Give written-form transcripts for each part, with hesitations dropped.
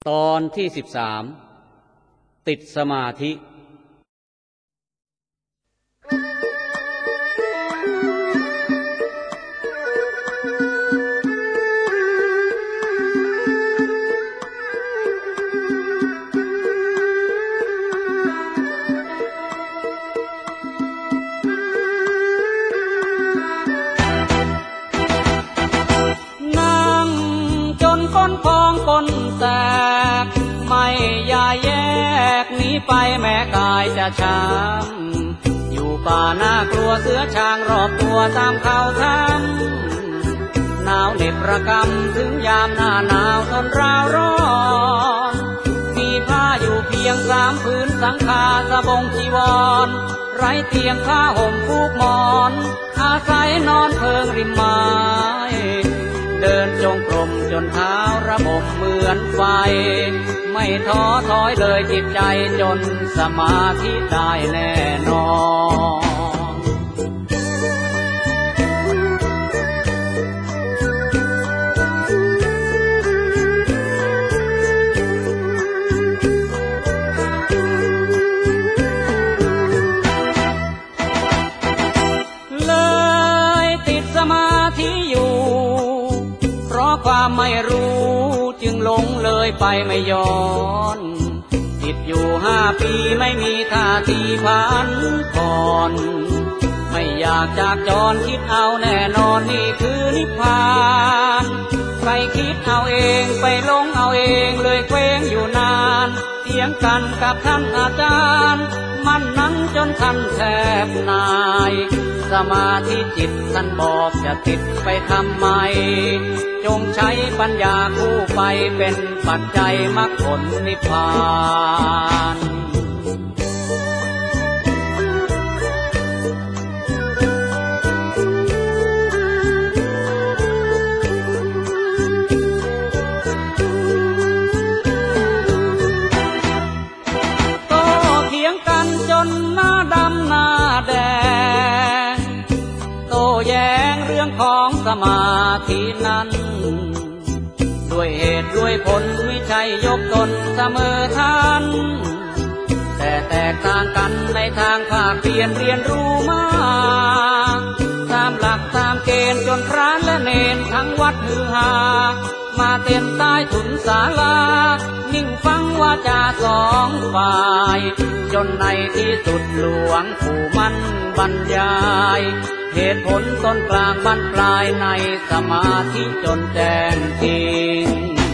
ตอนที่13ติดสมาธิแตกไม่อย่าแยกหนีไปแม้กายจะช้ำอยู่ป่าน่ากลัวเสือช้างรอบตัวตามเขาทำหนาวเหน็บระกำถึงยามหน้าหนาวทนราวร้อนมีผ้าอยู่เพียง3 ผืนสังฆาสบงจีวรไร้เตียงผ้าห่มฟูกหมอนอาศัยนอนเพิงริมไม้เดินจงกรมจนเท้าระบมเหมือนไฟไม่ท้อถอยเลยจิตใจจนสมาธิได้แน่นอนเลยติดสมาธิอยู่เพราะความไม่รู้จึงหลงเลยไปไม่ย้อนติดอยู่5 ปีไม่มีท่าทีผันผ่อนไม่อยากจากจรคิดเอาแน่นอนนี่คือนิพพานใครคิดเอาเองไปหลงเอาเองเลยเคว้งอยู่นานเถียงกันกับท่านอาจารย์มันนั้นจนท่านแทบนายสมาธิจิตท่านบอกจะติดไปทำไมจงใช้ปัญญาคู่ไปเป็นปัจจัยมรรคผลนิพพานโตเถียงกันจนหน้าดำหน้าแดงโตแย้งเรื่องของสมาธินั้นด้วยเหตุด้วยผลไม่ใช่ยกตนเสมอทันแต่แตกต่างกันในทางภาคเปลี่ยนเรียนรู้มาตามหลักตามเกณฑ์จนพระและเนรทั้งวัดฮือฮามาเต็มใต้ถุนศาลานิ่งฟังวาจา2 ฝ่ายจนในที่สุดหลวงปู่มั่นบรรยายเหตุผลต้นกลางบรรปลายในสมาธิจนแจ้งจริง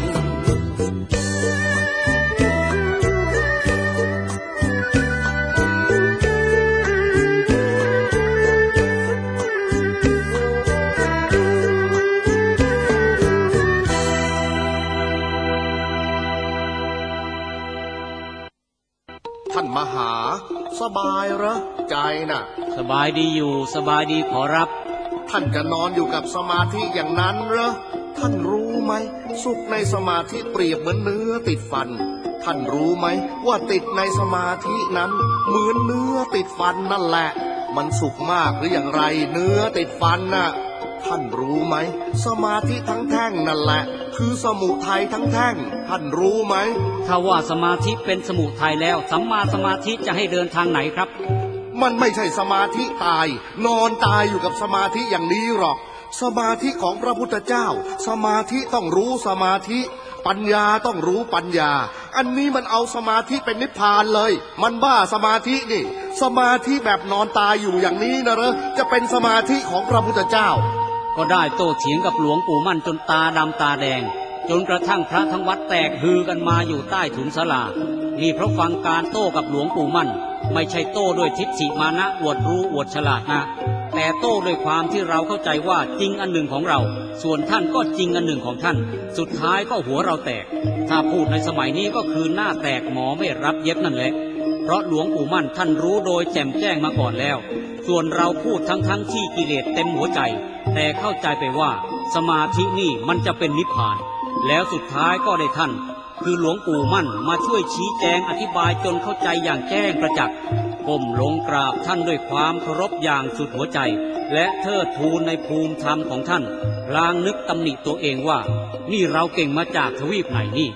ท่านมหาสบายเหรอใจน่ะสบายดีอยู่สบายดีขอรับท่านจะนอนอยู่กับสมาธิอย่างนั้นเหรอท่านรู้ไหมสุขในสมาธิเปรียบเหมือนเนื้อติดฟันท่านรู้ไหมว่าติดในสมาธินั้นเหมือนเนื้อติดฟันนั่นแหละมันสุขมากหรืออย่างไรเนื้อติดฟันน่ะท่านรู้ไหมสมาธิทั้งแท่งนั่นแหละคือสมุทัยทั้งแท่งท่านรู้ไหมถ้าว่าสมาธิเป็นสมุทัยแล้วสัมมาสมาธิจะให้เดินทางไหนครับมันไม่ใช่สมาธิตายนอนตายอยู่กับสมาธิอย่างนี้หรอกสมาธิของพระพุทธเจ้าสมาธิต้องรู้สมาธิปัญญาต้องรู้ปัญญาอันนี้มันเอาสมาธิเป็นนิพพานเลยมันบ้าสมาธินี่สมาธิแบบนอนตายอยู่อย่างนี้นะเหรอจะเป็นสมาธิของพระพุทธเจ้าก็ได้โต้เถียงกับหลวงปู่มั่นจนตาดำตาแดงจนกระทั่งพระทั้งวัดแตกฮือกันมาอยู่ใต้ถุนศาลานี่เพราะฟังการโต้กับหลวงปู่มั่นไม่ใช่โต้ด้วยทิฏฐิมานะอวดรู้อวดฉลาดนะแต่โต้ด้วยความที่เราเข้าใจว่าจริงอันหนึ่งของเราส่วนท่านก็จริงอันหนึ่งของท่านสุดท้ายก็หัวเราแตกถ้าพูดในสมัยนี้ก็คือหน้าแตกหมอไม่รับเย็บนั่นแหละเพราะหลวงปู่มั่นท่านรู้โดยแจ่มแจ้งมาก่อนแล้วส่วนเราพูดทั้งที่กิเลสเต็มหัวใจแต่เข้าใจไปว่าสมาธินี่มันจะเป็นนิพพานแล้วสุดท้ายก็ได้ท่านคือหลวงปู่มั่นมาช่วยชี้แจงอธิบายจนเข้าใจอย่างแจ้งประจักษ์ก้มลงกราบท่านด้วยความเคารพอย่างสุดหัวใจและเทิดทูนในภูมิธรรมของท่านพลางนึกตำหนิตัวเองว่านี่เราเก่งมาจากทวีปไหนนี่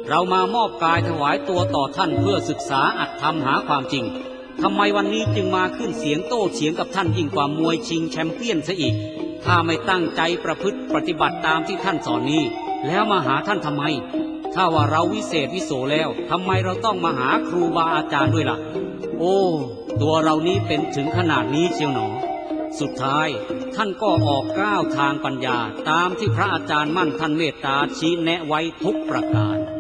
เรามามอบกายถวายตัวต่อท่านเพื่อศึกษาอัตธรรมหาความจริงทำไมวันนี้จึงมาขึ้นเสียงโต้เถียงกับท่านยิ่งกว่ามวยชิงแชมเปี้ยนซะอีกถ้าไม่ตั้งใจประพฤติปฏิบัติตามที่ท่านสอนนี้แล้วมาหาท่านทำไมถ้าว่าเราวิเศษวิโสแล้วทำไมเราต้องมาหาครูบาอาจารย์ด้วยล่ะโอ้ตัวเรานี้เป็นถึงขนาดนี้เชียวหนอสุดท้ายท่านก็ออกก้าวทางปัญญาตามที่พระอาจารย์มั่นท่านเมตตาชี้แนะไว้ทุกประการ